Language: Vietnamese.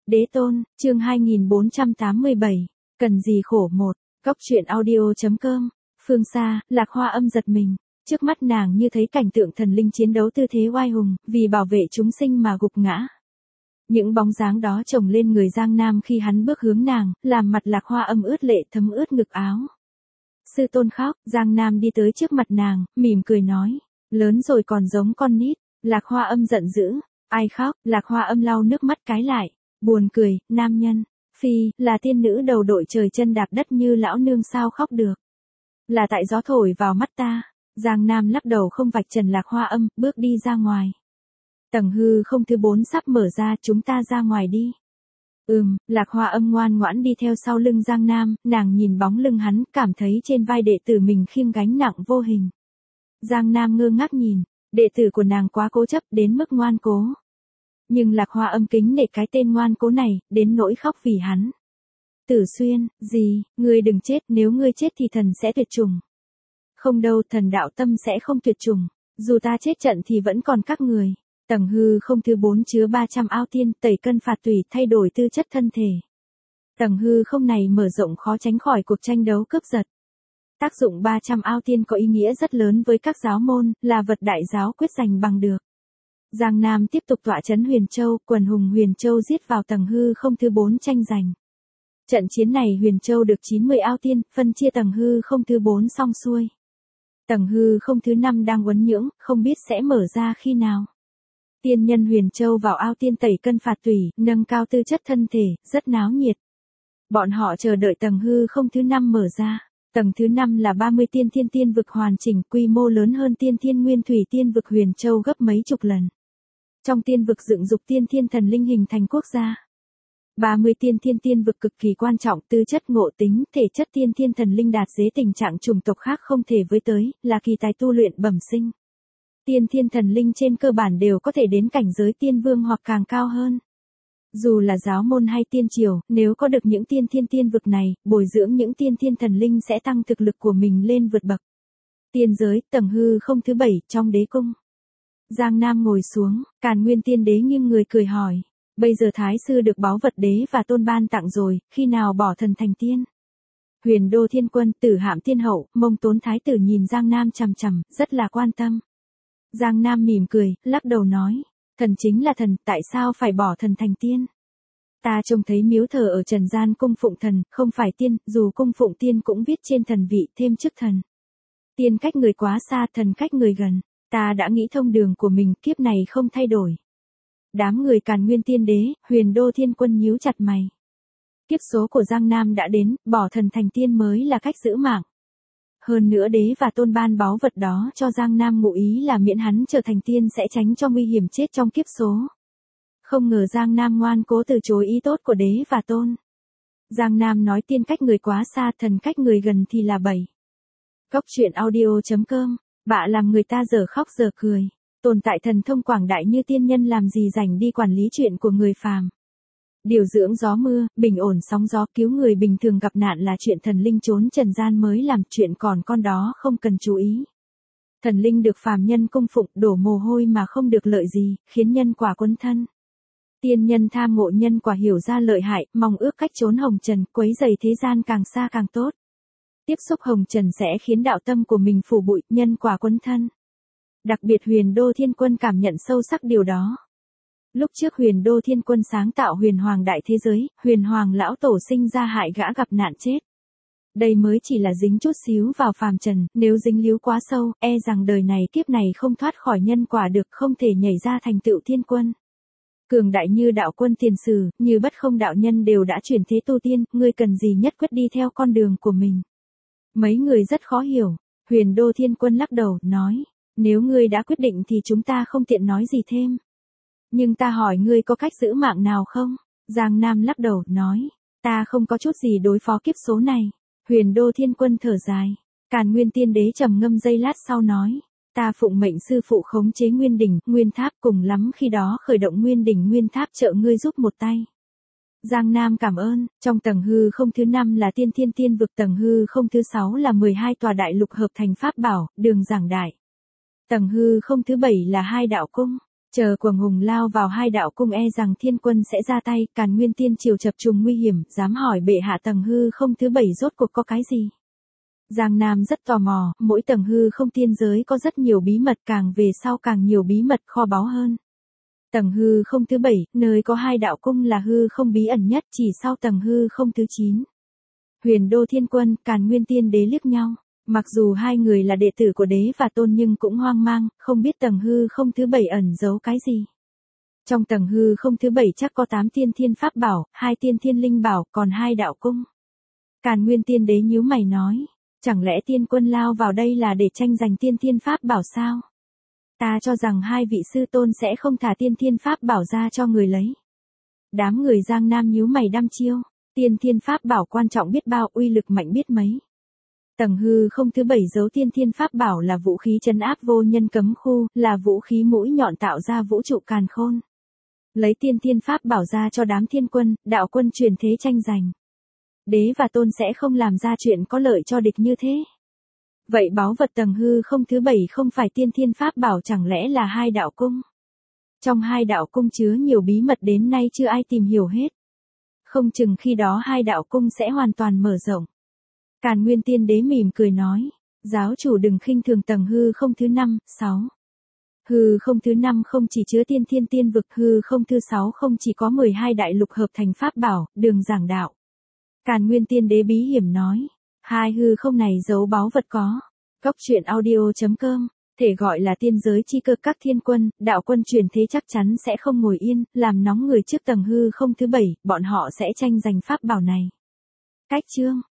Đế tôn, chương 2487, cần gì khổ một, góc truyện audio.com, phương xa, Lạc Hoa Âm giật mình, trước mắt nàng như thấy cảnh tượng thần linh chiến đấu tư thế oai hùng, vì bảo vệ chúng sinh mà gục ngã. Những bóng dáng đó chồng lên người Giang Nam khi hắn bước hướng nàng, làm mặt Lạc Hoa Âm ướt lệ thấm ướt ngực áo. Sư tôn khóc, Giang Nam đi tới trước mặt nàng, mỉm cười nói, lớn rồi còn giống con nít. Lạc Hoa Âm giận dữ, ai khóc? Lạc Hoa Âm lau nước mắt cái lại, buồn cười, nam nhân, phi, là tiên nữ đầu đội trời chân đạp đất như lão nương sao khóc được. Là tại gió thổi vào mắt ta. Giang Nam lắc đầu không vạch trần Lạc Hoa Âm, bước đi ra ngoài. Tầng hư không thứ 4 sắp mở ra, chúng ta ra ngoài đi. Lạc Hoa Âm ngoan ngoãn đi theo sau lưng Giang Nam, nàng nhìn bóng lưng hắn, cảm thấy trên vai đệ tử mình khiêng gánh nặng vô hình. Giang Nam ngơ ngác nhìn, đệ tử của nàng quá cố chấp đến mức ngoan cố. Nhưng Lạc Hoa Âm kính nể cái tên ngoan cố này, đến nỗi khóc vì hắn. Tử Xuyên, gì, ngươi đừng chết, nếu ngươi chết thì thần sẽ tuyệt chủng. Không đâu, thần đạo tâm sẽ không tuyệt chủng, dù ta chết trận thì vẫn còn các người. Tầng hư không thứ 4 chứa 300 ao tiên, tẩy cân phạt tùy, thay đổi tư chất thân thể. Tầng hư không này mở rộng khó tránh khỏi cuộc tranh đấu cướp giật. Tác dụng 300 ao tiên có ý nghĩa rất lớn với các giáo môn, là vật đại giáo quyết giành bằng được. Giang Nam tiếp tục tọa trấn Huyền Châu, quần hùng Huyền Châu giết vào tầng hư không thứ 4 tranh giành. Trận chiến này Huyền Châu được 90 ao tiên, phân chia tầng hư không thứ 4 xong xuôi. Tầng hư không thứ 5 đang uốn nhưỡng, không biết sẽ mở ra khi nào. Tiên nhân Huyền Châu vào ao tiên tẩy cân phạt tùy, nâng cao tư chất thân thể, rất náo nhiệt. Bọn họ chờ đợi tầng hư không thứ 5 mở ra. Tầng thứ 5 là 30 tiên vực hoàn chỉnh, quy mô lớn hơn thiên nguyên thủy tiên vực Huyền Châu gấp mấy chục lần. Trong tiên vực dựng dục thiên thần linh hình thành quốc gia. 30 tiên vực cực kỳ quan trọng, tư chất ngộ tính, thể chất thiên thần linh đạt dưới tình trạng chủng tộc khác không thể với tới, là kỳ tài tu luyện bẩm sinh. Thiên thần linh trên cơ bản đều có thể đến cảnh giới tiên vương hoặc càng cao hơn. Dù là giáo môn hay tiên triều, nếu có được những tiên vực này, bồi dưỡng những thiên thần linh sẽ tăng thực lực của mình lên vượt bậc. Tiên giới, tầng hư không thứ 7, trong đế cung. Giang Nam ngồi xuống, Càn Nguyên Tiên Đế nghiêng người cười hỏi, bây giờ Thái sư được báu vật đế và tôn ban tặng rồi, khi nào bỏ thần thành tiên? Huyền Đô Thiên Quân, Tử Hạm Thiên Hậu, Mông Tốn Thái tử nhìn Giang Nam chằm chằm, rất là quan tâm. Giang Nam mỉm cười, lắc đầu nói, thần chính là thần, tại sao phải bỏ thần thành tiên? Ta trông thấy miếu thờ ở trần gian cung phụng thần, không phải tiên, dù cung phụng tiên cũng viết trên thần vị thêm chức thần. Tiên cách người quá xa, thần cách người gần, ta đã nghĩ thông đường của mình, kiếp này không thay đổi. Đám người Càn Nguyên Tiên Đế, Huyền Đô Thiên Quân nhíu chặt mày. Kiếp số của Giang Nam đã đến, bỏ thần thành tiên mới là cách giữ mạng. Hơn nữa đế và tôn ban báu vật đó cho Giang Nam ngụ ý là miễn hắn trở thành tiên sẽ tránh cho nguy hiểm chết trong kiếp số. Không ngờ Giang Nam ngoan cố từ chối ý tốt của đế và tôn. Giang Nam nói tiên cách người quá xa, thần cách người gần thì là bậy. Góc truyện audio.com, bạ làm người ta giờ khóc giờ cười. Tồn tại thần thông quảng đại như tiên nhân làm gì rảnh đi quản lý chuyện của người phàm. Điều dưỡng gió mưa, bình ổn sóng gió, cứu người bình thường gặp nạn là chuyện thần linh trốn trần gian mới làm, chuyện còn con đó không cần chú ý. Thần linh được phàm nhân cung phụng, đổ mồ hôi mà không được lợi gì, khiến nhân quả quấn thân. Tiên nhân tham ngộ nhân quả hiểu ra lợi hại, mong ước cách trốn hồng trần, quấy rầy thế gian càng xa càng tốt. Tiếp xúc hồng trần sẽ khiến đạo tâm của mình phủ bụi, nhân quả quấn thân. Đặc biệt Huyền Đô Thiên Quân cảm nhận sâu sắc điều đó. Lúc trước Huyền Đô Thiên Quân sáng tạo Huyền Hoàng đại thế giới, Huyền Hoàng lão tổ sinh ra hại gã gặp nạn chết. Đây mới chỉ là dính chút xíu vào phàm trần, nếu dính líu quá sâu, e rằng đời này kiếp này không thoát khỏi nhân quả được, không thể nhảy ra thành tựu thiên quân. Cường đại như đạo quân tiền sử, như bất không đạo nhân đều đã chuyển thế tu tiên, ngươi cần gì nhất quyết đi theo con đường của mình. Mấy người rất khó hiểu, Huyền Đô Thiên Quân lắc đầu, nói, nếu ngươi đã quyết định thì chúng ta không tiện nói gì thêm. Nhưng ta hỏi ngươi có cách giữ mạng nào không? Giang Nam lắc đầu, nói, ta không có chút gì đối phó kiếp số này. Huyền Đô Thiên Quân thở dài. Càn Nguyên Tiên Đế trầm ngâm giây lát sau nói, ta phụng mệnh sư phụ khống chế Nguyên Đỉnh, Nguyên Tháp, cùng lắm khi đó khởi động Nguyên Đỉnh Nguyên Tháp trợ ngươi giúp một tay. Giang Nam cảm ơn. Trong tầng hư không thứ 5 là tiên vực, tầng hư không thứ 6 là 12 tòa đại lục hợp thành pháp bảo, đường giảng đại. Tầng hư không thứ 7 là 2 đạo cung. Chờ Quầng Hùng lao vào hai đạo cung e rằng thiên quân sẽ ra tay, Càn Nguyên Tiên Triều chập trùng nguy hiểm, dám hỏi bệ hạ tầng hư không thứ 7 rốt cuộc có cái gì. Giang Nam rất tò mò, mỗi tầng hư không tiên giới có rất nhiều bí mật, càng về sau càng nhiều bí mật kho báu hơn. Tầng hư không thứ 7, nơi có hai đạo cung là hư không bí ẩn nhất, chỉ sau tầng hư không thứ 9. Huyền Đô Thiên Quân, Càn Nguyên Tiên Đế liếc nhau, mặc dù hai người là đệ tử của đế và tôn nhưng cũng hoang mang, không biết tầng hư không thứ 7 ẩn giấu cái gì. Trong tầng hư không thứ 7 chắc có 8 tiên thiên pháp bảo, 2 tiên thiên linh bảo, còn 2 đạo cung. Càn Nguyên Tiên Đế nhíu mày nói, chẳng lẽ tiên quân lao vào đây là để tranh giành tiên thiên pháp bảo sao? Ta cho rằng hai vị sư tôn sẽ không thả tiên thiên pháp bảo ra cho người lấy. Đám người Giang Nam nhíu mày đăm chiêu, tiên thiên pháp bảo quan trọng biết bao, uy lực mạnh biết mấy. Tầng hư không thứ 7 giấu tiên thiên pháp bảo là vũ khí trấn áp vô nhân cấm khu, là vũ khí mũi nhọn tạo ra vũ trụ càn khôn. Lấy tiên thiên pháp bảo ra cho đám thiên quân, đạo quân truyền thế tranh giành. Đế và tôn sẽ không làm ra chuyện có lợi cho địch như thế. Vậy báu vật tầng hư không thứ 7 không phải tiên thiên pháp bảo, chẳng lẽ là hai đạo cung? Trong hai đạo cung chứa nhiều bí mật đến nay chưa ai tìm hiểu hết. Không chừng khi đó hai đạo cung sẽ hoàn toàn mở rộng. Càn Nguyên Tiên Đế mỉm cười nói, giáo chủ đừng khinh thường tầng hư không thứ 5, 6. Hư không thứ 5 không chỉ chứa tiên thiên tiên vực, hư không thứ 6 không chỉ có 12 đại lục hợp thành pháp bảo, đường giảng đạo. Càn Nguyên Tiên Đế bí hiểm nói, hai hư không này giấu báu vật có. Cốc truyện audio.com, thể gọi là tiên giới chi cơ, các thiên quân, đạo quân truyền thế chắc chắn sẽ không ngồi yên, làm nóng người trước tầng hư không thứ 7, bọn họ sẽ tranh giành pháp bảo này. Cách chương